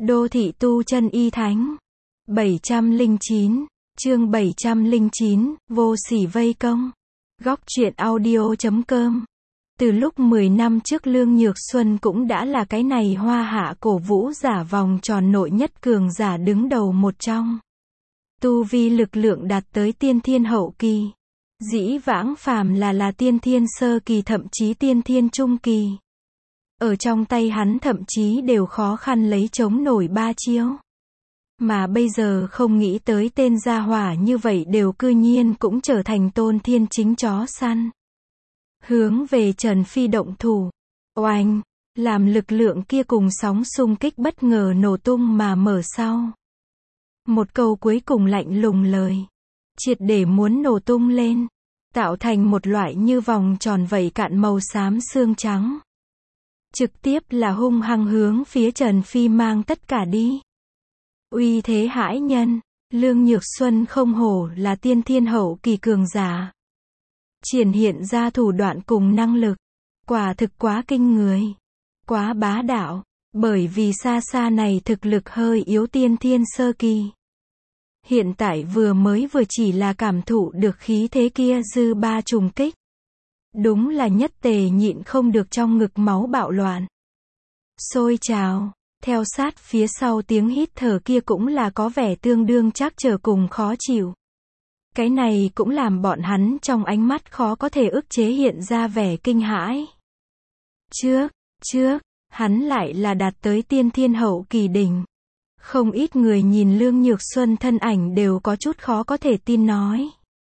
Đô thị tu chân y thánh. 709, chương 709, vô sỉ vây công. Góc truyện audio.com. Từ lúc 10 năm trước Lương Nhược Xuân cũng đã là cái này hoa hạ cổ vũ giả vòng tròn nội nhất cường giả đứng đầu một trong. Tu vi lực lượng đạt tới tiên thiên hậu kỳ. Dĩ vãng phàm là tiên thiên sơ kỳ thậm chí tiên thiên trung kỳ. Ở trong tay hắn thậm chí đều khó khăn lấy chống nổi 3 chiêu. Mà bây giờ không nghĩ tới tên gia hỏa như vậy đều cư nhiên cũng trở thành tôn thiên chính chó săn. Hướng về Trần Phi động thủ. Oanh, làm lực lượng kia cùng sóng xung kích bất ngờ nổ tung mà mở sau. Một câu cuối cùng lạnh lùng lời. Triệt để muốn nổ tung lên. Tạo thành một loại như vòng tròn vẩy cạn màu xám xương trắng. Trực tiếp là hung hăng hướng phía Trần Phi mang tất cả đi. Uy thế hãi nhân, Lương Nhược Xuân không hổ là tiên thiên hậu kỳ cường giả. Triển hiện ra thủ đoạn cùng năng lực. Quả thực quá kinh người. Quá bá đạo, bởi vì xa xa này thực lực hơi yếu tiên thiên sơ kỳ. Hiện tại vừa chỉ là cảm thụ được khí thế kia dư ba trùng kích. Đúng là nhất tề nhịn không được trong ngực máu bạo loạn. Sôi trào, theo sát phía sau tiếng hít thở kia cũng là có vẻ tương đương trắc trở cùng khó chịu. Cái này cũng làm bọn hắn trong ánh mắt khó có thể ức chế hiện ra vẻ kinh hãi. Trước, hắn lại là đạt tới tiên thiên hậu kỳ đỉnh. Không ít người nhìn Lương Nhược Xuân thân ảnh đều có chút khó có thể tin nói.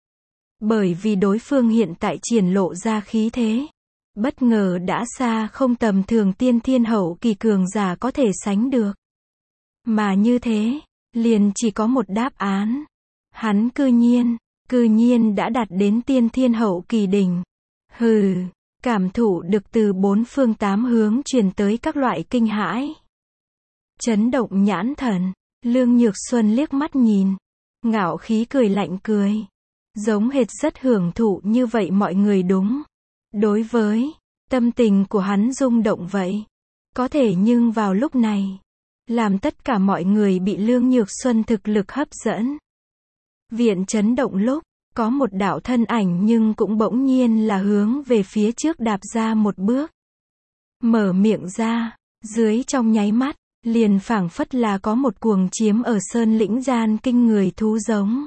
Bởi vì đối phương hiện tại triển lộ ra khí thế. Bất ngờ đã xa không tầm thường tiên thiên hậu kỳ cường giả có thể sánh được. Mà như thế, liền chỉ có một đáp án. Hắn cư nhiên đã đạt đến tiên thiên hậu kỳ đỉnh. Hừ, cảm thụ được từ bốn phương tám hướng truyền tới các loại kinh hãi. Chấn động nhãn thần, Lương Nhược Xuân liếc mắt nhìn. Ngạo khí cười lạnh cười. Giống hệt rất hưởng thụ như vậy mọi người đúng. Đối với tâm tình của hắn rung động vậy. Có thể nhưng vào lúc này, làm tất cả mọi người bị Lương Nhược Xuân thực lực hấp dẫn. Viện chấn động lúc, có một đạo thân ảnh nhưng cũng bỗng nhiên là hướng về phía trước đạp ra một bước. Mở miệng ra, dưới trong nháy mắt, liền phảng phất là có một cuồng chiếm ở sơn lĩnh gian kinh người thú giống.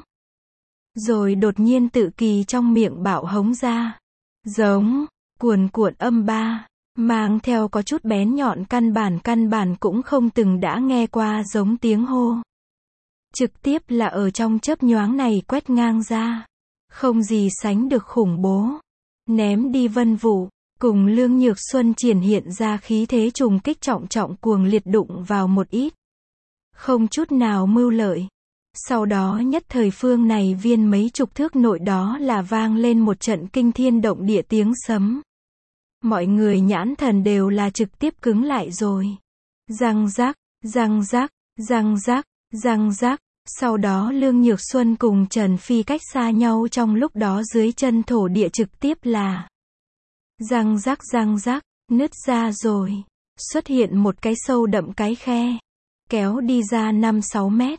Rồi đột nhiên tự kỳ trong miệng bạo hống ra. Giống, cuồn cuộn âm ba, mang theo có chút bén nhọn căn bản cũng không từng đã nghe qua giống tiếng hô. Trực tiếp là ở trong chớp nhoáng này quét ngang ra. Không gì sánh được khủng bố. Ném đi vân vụ, cùng Lương Nhược Xuân triển hiện ra khí thế trùng kích trọng cuồng liệt đụng vào một ít. Không chút nào mưu lợi. Sau đó nhất thời phương này viên mấy chục thước nội đó là vang lên một trận kinh thiên động địa tiếng sấm. Mọi người nhãn thần đều là trực tiếp cứng lại rồi. Răng rắc, răng rắc, răng rắc, răng rắc. Sau đó Lương Nhược Xuân cùng Trần Phi cách xa nhau trong lúc đó dưới chân thổ địa trực tiếp là răng rắc, nứt ra rồi. Xuất hiện một cái sâu đậm cái khe. Kéo đi ra 5-6 mét.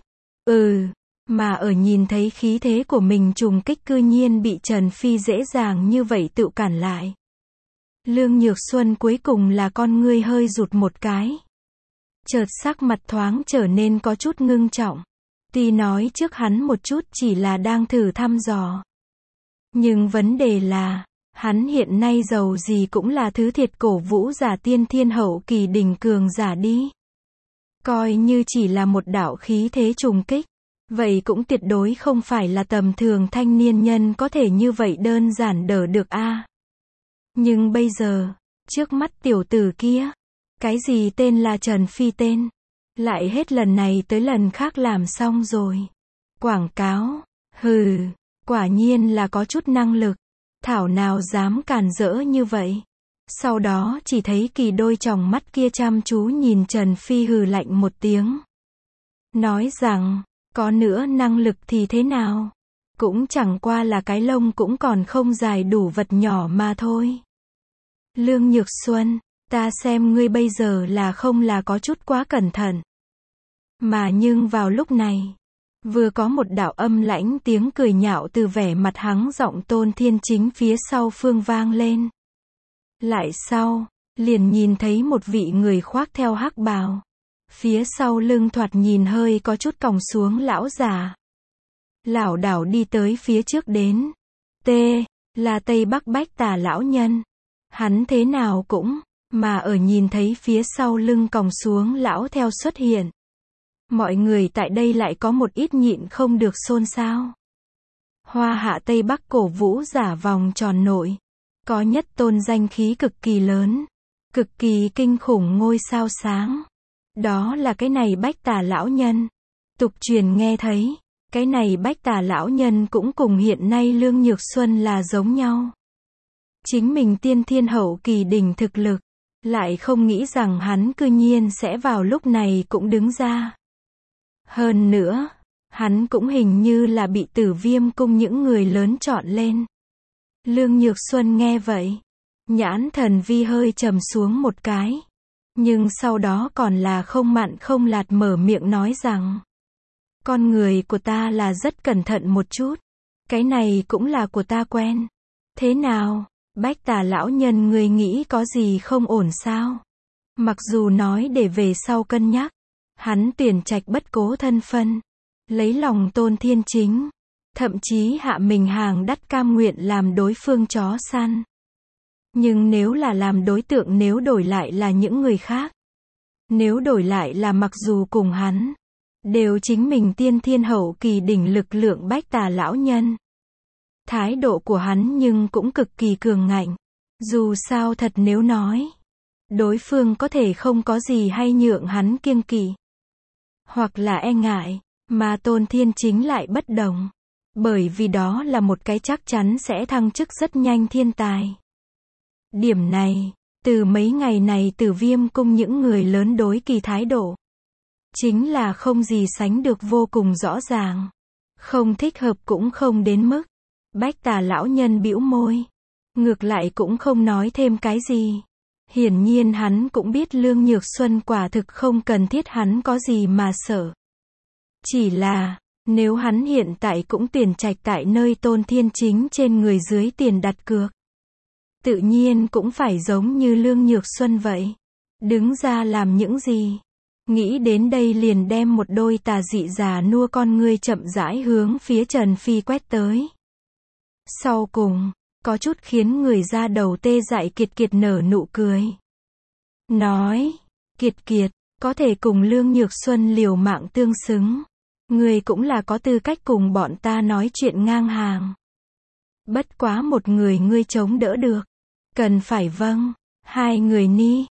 Mà ở nhìn thấy khí thế của mình trùng kích cư nhiên bị Trần Phi dễ dàng như vậy tự cản lại. Lương Nhược Xuân cuối cùng là con ngươi hơi rụt một cái. Chợt sắc mặt thoáng trở nên có chút ngưng trọng. Tuy nói trước hắn một chút chỉ là đang thử thăm dò. Nhưng vấn đề là, hắn hiện nay giàu gì cũng là thứ thiệt cổ vũ giả tiên thiên hậu kỳ đỉnh cường giả đi. Coi như chỉ là một đạo khí thế trùng kích. Vậy cũng tuyệt đối không phải là tầm thường thanh niên nhân có thể như vậy đơn giản đỡ được a. Nhưng bây giờ, trước mắt tiểu tử kia, cái gì tên là Trần Phi tên, lại hết lần này tới lần khác làm xong rồi. Quảng cáo, quả nhiên là có chút năng lực, thảo nào dám càn rỡ như vậy. Sau đó chỉ thấy kỳ đôi tròng mắt kia chăm chú nhìn Trần Phi hừ lạnh một tiếng. Nói rằng, có nữa năng lực thì thế nào? Cũng chẳng qua là cái lông cũng còn không dài đủ vật nhỏ mà thôi. Lương Nhược Xuân, ta xem ngươi bây giờ là không là có chút quá cẩn thận. Mà nhưng vào lúc này, vừa có một đạo âm lãnh tiếng cười nhạo từ vẻ mặt hắng giọng Tôn Thiên Chính phía sau Phương vang lên. Lại sau, liền nhìn thấy một vị người khoác theo hắc bào. Phía sau lưng thoạt nhìn hơi có chút còng xuống lão già. Lảo đảo đi tới phía trước đến. Là Tây Bắc Bách Tà lão nhân. Hắn thế nào cũng, mà ở nhìn thấy phía sau lưng còng xuống lão theo xuất hiện. Mọi người tại đây lại có một ít nhịn không được xôn xao. Hoa hạ Tây Bắc cổ vũ giả vòng tròn nội. Có nhất tôn danh khí cực kỳ lớn. Cực kỳ kinh khủng ngôi sao sáng. Đó là cái này Bách Tà lão nhân. Tục truyền nghe thấy, cái này Bách Tà lão nhân cũng cùng hiện nay Lương Nhược Xuân là giống nhau. Chính mình tiên thiên hậu kỳ đỉnh thực lực, lại không nghĩ rằng hắn cư nhiên sẽ vào lúc này cũng đứng ra. Hơn nữa, hắn cũng hình như là bị Tử Viêm cung những người lớn chọn lên. Lương Nhược Xuân nghe vậy, nhãn thần vi hơi trầm xuống một cái. Nhưng sau đó còn là không mặn không lạt mở miệng nói rằng, con người của ta là rất cẩn thận một chút. Cái này cũng là của ta quen. Thế nào, Bách Tà lão nhân ngươi nghĩ có gì không ổn sao? Mặc dù nói để về sau cân nhắc, hắn tuyển trạch bất cố thân phân, lấy lòng Tôn Thiên Chính, thậm chí hạ mình hàng đắt cam nguyện làm đối phương chó săn. Nhưng nếu là làm đối tượng, nếu đổi lại là những người khác, nếu đổi lại là mặc dù cùng hắn đều chính mình tiên thiên hậu kỳ đỉnh lực lượng Bách Tà lão nhân, thái độ của hắn nhưng cũng cực kỳ cường ngạnh. Dù sao thật nếu nói, đối phương có thể không có gì hay nhượng hắn kiêng kỵ, hoặc là e ngại, mà Tôn Thiên Chính lại bất đồng. Bởi vì đó là một cái chắc chắn sẽ thăng chức rất nhanh thiên tài. Điểm này, từ mấy ngày này Tử Viêm cung những người lớn đối kỳ thái độ, chính là không gì sánh được vô cùng rõ ràng. Không thích hợp cũng không đến mức. Bách Tà lão nhân bĩu môi. Ngược lại cũng không nói thêm cái gì. Hiển nhiên hắn cũng biết Lương Nhược Xuân quả thực không cần thiết hắn có gì mà sợ. Chỉ là, nếu hắn hiện tại cũng tuyển trạch tại nơi Tôn Thiên Chính trên người dưới tiền đặt cược, tự nhiên cũng phải giống như Lương Nhược Xuân vậy. Đứng ra làm những gì? Nghĩ đến đây liền đem một đôi tà dị già nua con ngươi chậm rãi hướng phía Trần Phi quét tới. Sau cùng, có chút khiến người ra đầu tê dại Kiệt Kiệt nở nụ cười. Nói, Kiệt Kiệt, có thể cùng Lương Nhược Xuân liều mạng tương xứng. Người cũng là có tư cách cùng bọn ta nói chuyện ngang hàng. Bất quá một người ngươi chống đỡ được. Cần phải vâng, hai người ni,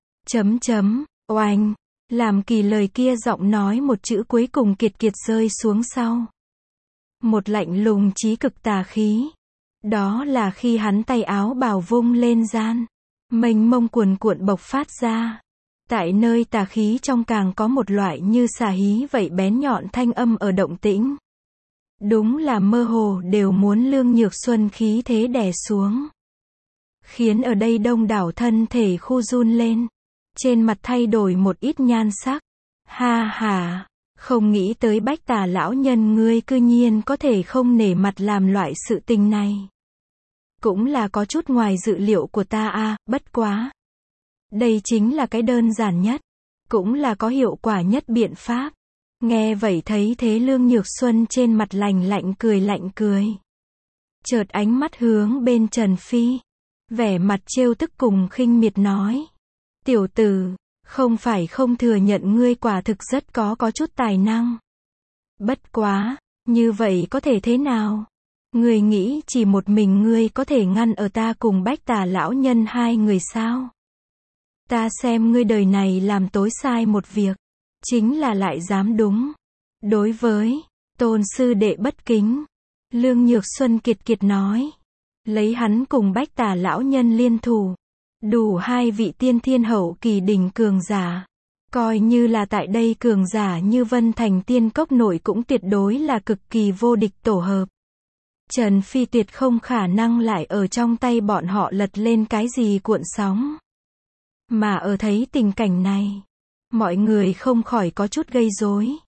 oanh. Làm kỳ lời kia giọng nói một chữ cuối cùng Kiệt Kiệt rơi xuống sau. Một lạnh lùng chí cực tà khí. Đó là khi hắn tay áo bào vung lên gian. Mênh mông cuồn cuộn bộc phát ra. Tại nơi tà khí trong càng có một loại như xà hí vậy bén nhọn thanh âm ở động tĩnh. Đúng là mơ hồ đều muốn Lương Nhược Xuân khí thế đè xuống. Khiến ở đây đông đảo thân thể khu run lên. Trên mặt thay đổi một ít nhan sắc. Ha ha, không nghĩ tới Bách Tà lão nhân ngươi cư nhiên có thể không nể mặt làm loại sự tình này. Cũng là có chút ngoài dự liệu của ta a, bất quá. Đây chính là cái đơn giản nhất, cũng là có hiệu quả nhất biện pháp. Nghe vậy thấy thế Lương Nhược Xuân trên mặt lạnh cười. Chợt ánh mắt hướng bên Trần Phi, vẻ mặt trêu tức cùng khinh miệt nói. Tiểu tử, không phải không thừa nhận ngươi quả thực rất có chút tài năng. Bất quá, như vậy có thể thế nào? Ngươi nghĩ chỉ một mình ngươi có thể ngăn ở ta cùng Bách Tà lão nhân hai người sao? Ta xem ngươi đời này làm tối sai một việc, chính là lại dám đúng. Đối với Tôn sư đệ bất kính. Lương Nhược Xuân kiệt nói. Lấy hắn cùng Bách Tà lão nhân liên thủ. Đủ hai vị tiên thiên hậu kỳ đỉnh cường giả. Coi như là tại đây cường giả như Vân Thành Tiên Cốc nội cũng tuyệt đối là cực kỳ vô địch tổ hợp. Trần Phi tuyệt không khả năng lại ở trong tay bọn họ lật lên cái gì cuộn sóng. Mà ở thấy tình cảnh này, mọi người không khỏi có chút gây rối.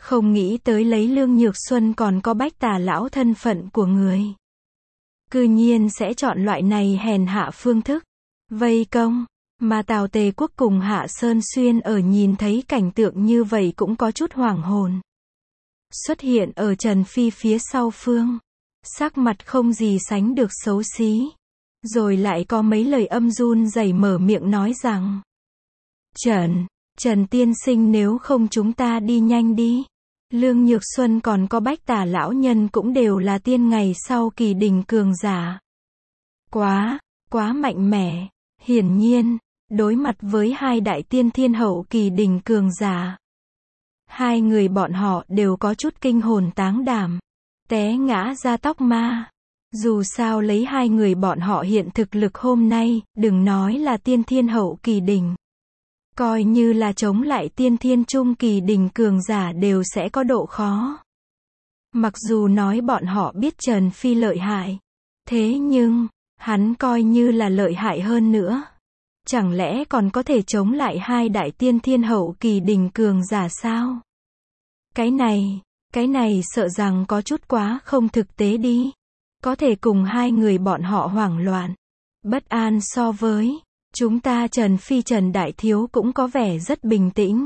Không nghĩ tới lấy Lương Nhược Xuân còn có Bách Tà lão thân phận của người. Cư nhiên sẽ chọn loại này hèn hạ phương thức. Vây công. Mà Tào Tề Quốc cùng Hạ Sơn Xuyên ở nhìn thấy cảnh tượng như vậy cũng có chút hoảng hồn. Xuất hiện ở Trần Phi phía sau phương. Sắc mặt không gì sánh được xấu xí. Rồi lại có mấy lời âm run rẩy mở miệng nói rằng. Trần tiên sinh, nếu không chúng ta đi nhanh đi. Lương Nhược Xuân còn có Bách Tà lão nhân cũng đều là tiên ngày sau kỳ đỉnh cường giả. Quá mạnh mẽ. Hiển nhiên, đối mặt với hai đại tiên thiên hậu kỳ đỉnh cường giả. Hai người bọn họ đều có chút kinh hồn táng đảm. Té ngã ra tóc ma. Dù sao lấy hai người bọn họ hiện thực lực hôm nay, đừng nói là tiên thiên hậu kỳ đỉnh. Coi như là chống lại tiên thiên trung kỳ đỉnh cường giả đều sẽ có độ khó. Mặc dù nói bọn họ biết Trần Phi lợi hại. Thế nhưng, hắn coi như là lợi hại hơn nữa. Chẳng lẽ còn có thể chống lại hai đại tiên thiên hậu kỳ đỉnh cường giả sao? Cái này sợ rằng có chút quá không thực tế đi. Có thể cùng hai người bọn họ hoảng loạn, bất an so với chúng ta Trần Phi Trần Đại Thiếu cũng có vẻ rất bình tĩnh.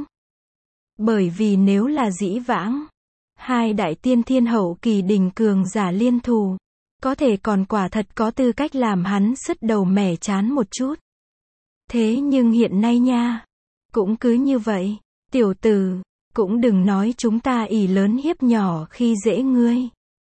Bởi vì nếu là dĩ vãng, hai đại tiên thiên hậu kỳ đỉnh cường giả liên thủ, có thể còn quả thật có tư cách làm hắn sứt đầu mẻ chán một chút. Thế nhưng hiện nay nha, cũng cứ như vậy, tiểu tử, cũng đừng nói chúng ta ỷ lớn hiếp nhỏ khi dễ ngươi.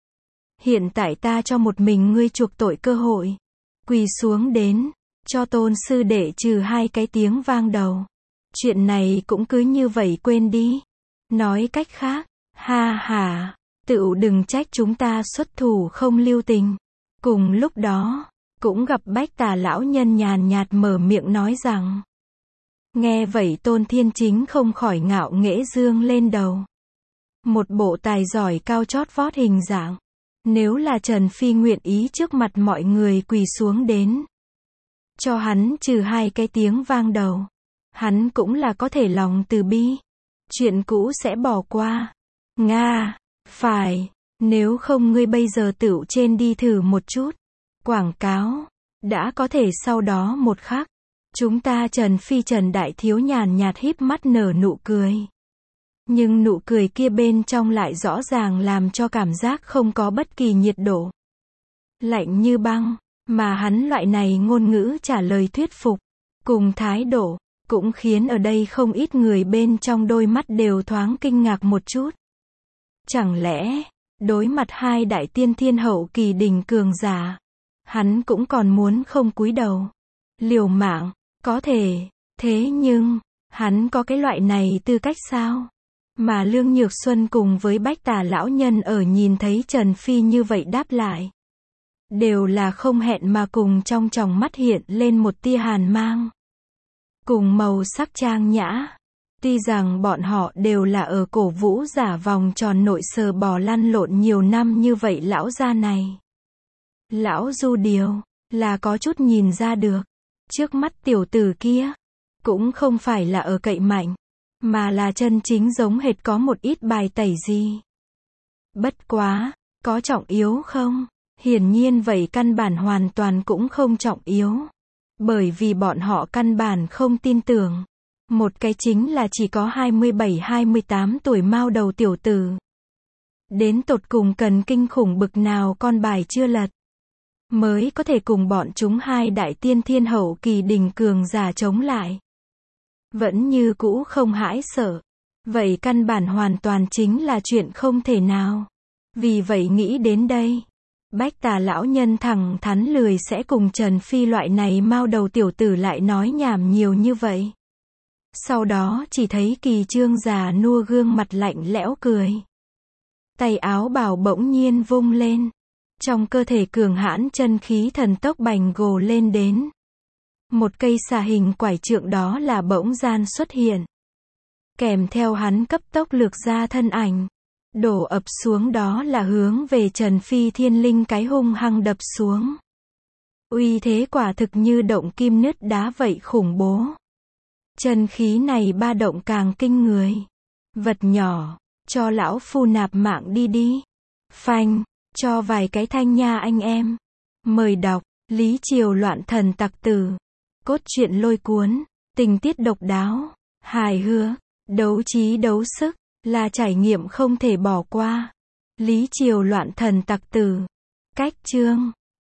Hiện tại ta cho một mình ngươi chuộc tội cơ hội. Quỳ xuống đến, cho Tôn sư đệ trừ hai cái tiếng vang đầu. Chuyện này cũng cứ như vậy quên đi. Nói cách khác, ha ha, tựu đừng trách chúng ta xuất thủ không lưu tình. Cùng lúc đó, cũng gặp Bách Tà lão nhân nhàn nhạt mở miệng nói rằng. Nghe vậy Tôn Thiên Chính không khỏi ngạo nghễ dương lên đầu. Một bộ tài giỏi cao chót vót hình dạng. Nếu là Trần Phi nguyện ý trước mặt mọi người quỳ xuống đến, cho hắn trừ hai cái tiếng vang đầu, hắn cũng là có thể lòng từ bi. Chuyện cũ sẽ bỏ qua. Nga, phải, nếu không ngươi bây giờ tựu trên đi thử một chút. Quảng cáo, đã có thể sau đó một khắc. Chúng ta Trần Phi Trần Đại Thiếu nhàn nhạt híp mắt nở nụ cười. Nhưng nụ cười kia bên trong lại rõ ràng làm cho cảm giác không có bất kỳ nhiệt độ. Lạnh như băng, mà hắn loại này ngôn ngữ trả lời thuyết phục, cùng thái độ, cũng khiến ở đây không ít người bên trong đôi mắt đều thoáng kinh ngạc một chút. Chẳng lẽ, đối mặt hai đại tiên thiên hậu kỳ đỉnh cường giả, hắn cũng còn muốn không cúi đầu, liều mạng, có thể, thế nhưng, hắn có cái loại này tư cách sao? Mà Lương Nhược Xuân cùng với Bách Tà lão nhân ở nhìn thấy Trần Phi như vậy đáp lại. Đều là không hẹn mà cùng trong tròng mắt hiện lên một tia hàn mang. Cùng màu sắc trang nhã. Tuy rằng bọn họ đều là ở cổ vũ giả vòng tròn nội sờ bò lăn lộn nhiều năm như vậy lão gia này. Lão Du Điều, là có chút nhìn ra được. Trước mắt tiểu tử kia, cũng không phải là ở cậy mạnh. Mà là chân chính giống hệt có một ít bài tẩy gì. Bất quá, có trọng yếu không? Hiển nhiên vậy căn bản hoàn toàn cũng không trọng yếu. Bởi vì bọn họ căn bản không tin tưởng. Một cái chính là chỉ có 27-28 tuổi mao đầu tiểu tử. Đến tột cùng cần kinh khủng bực nào con bài chưa lật. Mới có thể cùng bọn chúng hai đại tiên thiên hậu kỳ đỉnh cường giả chống lại. Vẫn như cũ không hãi sợ. Vậy căn bản hoàn toàn chính là chuyện không thể nào. Vì vậy nghĩ đến đây, Bách Tà lão nhân thẳng thắn lười sẽ cùng Trần Phi loại này mao đầu tiểu tử lại nói nhảm nhiều như vậy. Sau đó chỉ thấy Kỳ Trương già nua gương mặt lạnh lẽo cười. Tay áo bào bỗng nhiên vung lên. Trong cơ thể cường hãn chân khí thần tốc bành gồ lên đến. Một cây xà hình quải trượng đó là bỗng gian xuất hiện. Kèm theo hắn cấp tốc lược ra thân ảnh. Đổ ập xuống đó là hướng về Trần Phi thiên linh cái hung hăng đập xuống. Uy thế quả thực như động kim nứt đá vậy khủng bố. Chân khí này ba động càng kinh người. Vật nhỏ, Cho lão phu nạp mạng đi đi. Phanh, cho vài cái thanh nha anh em. Mời đọc, Lý Triều loạn thần tặc tử. Cốt truyện lôi cuốn, tình tiết độc đáo, hài hước, đấu trí đấu sức, là trải nghiệm không thể bỏ qua. Lý Triều loạn thần tặc tử. Cách chương